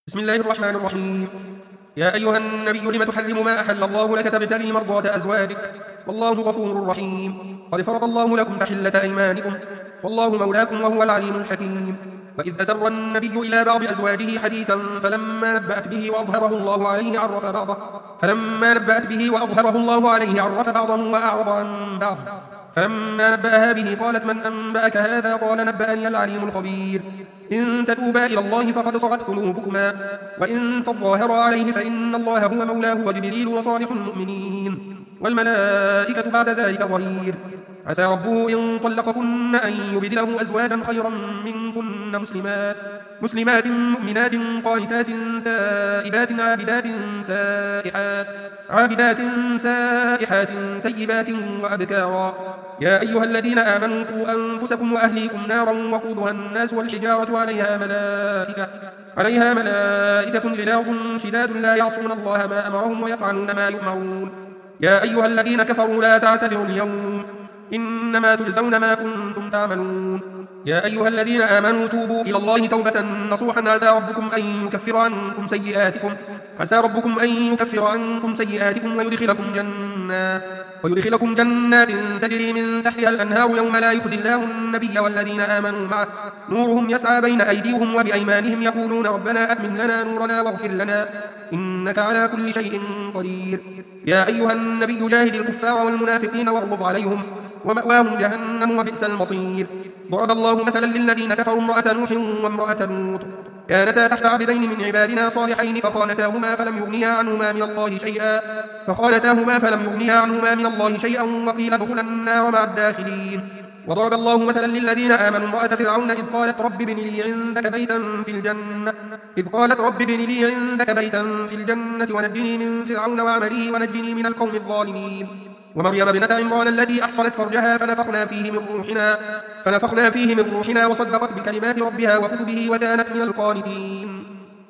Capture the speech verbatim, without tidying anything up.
بسم الله الرحمن الرحيم. يا أيها النبي لم تحرم ما أحل الله لك تبتغي مرضات أزواجك والله غفور رحيم. قد فرض الله لكم تحلة أيمانكم والله مولاكم وهو العليم الحكيم. وإذ أسر النبي إلى بعض أزواجه حديثا فلما نبأت به وأظهره الله عليه عرف بعضه فلما نبأت به وأظهره الله عليه عرف بعضه وأعرض عن بعض. فلما نبأها به قالت من أنبأك هذا؟ قال نبأني العليم الخبير. إن تتوبا إلى الله فقد صغت قلوبكما وإن تظاهرا عليه فإن الله هو مولاه وجبريل وصالح المؤمنين والملائكة بعد ذلك ظهير. عسى ربه إن طلقكن أن يبدله أزواجا خيرا منكن مسلمات مسلمات مؤمنات قانتات تائبات عابدات سائحات عابدات سائحات ثيبات وأبكارا. يا أيها الذين آمنوا قوا أنفسكم وأهليكم نارا وقودها الناس والحجارة عليها ملائكة عليها ملائكة غلاظ شداد لا يعصون الله ما أمرهم ويفعلون ما يؤمرون. يا أيها الذين كفروا لا تعتذروا اليوم إنما تجزون ما كنتم تعملون. يا أيها الذين آمنوا توبوا إلى الله توبة نصوحا عسى ربكم أن يكفر عنكم سيئاتكم عسى ربكم أن يكفر عنكم سيئاتكم ويدخلكم جنات ويدخلكم جنات تجري من تحتها الأنهار يوم لا يخزي الله النبي والذين آمنوا معه نورهم يسعى بين أيديهم وبأيمانهم يقولون ربنا أتمم لنا نورنا واغفر لنا إنك على كل شيء قدير. يا أيها النبي جاهد الكفار والمنافقين واغلظ عليهم ومأواهم جهنم وبئس المصير. ضرب الله مثلا للذين كفروا امرأة نوح وامرأة لوط كانتا تحت عبدين من عبادنا صالحين فخانتاهما فلم يغنيا عنهما من الله شيئا فخانتاهما فلم يغنيا عنهما من الله شيئا وقيل ادخلا النار مع الداخلين. وضرب الله مثلا للذين آمنوا امرأة فرعون إذ قالت رب ابن لي عندك بيتا في الجنة إذ قالت رب ابن لي عندك بيتا في الجنة ونجني من فرعون وعمله ونجني من القوم الظالمين. ومريم ابنة عمران التي أحصنت فرجها فنفخنا فيه من روحنا فنفخنا فيه من روحنا وصدقت بكلمات ربها وكتبه وكانت من القانتين.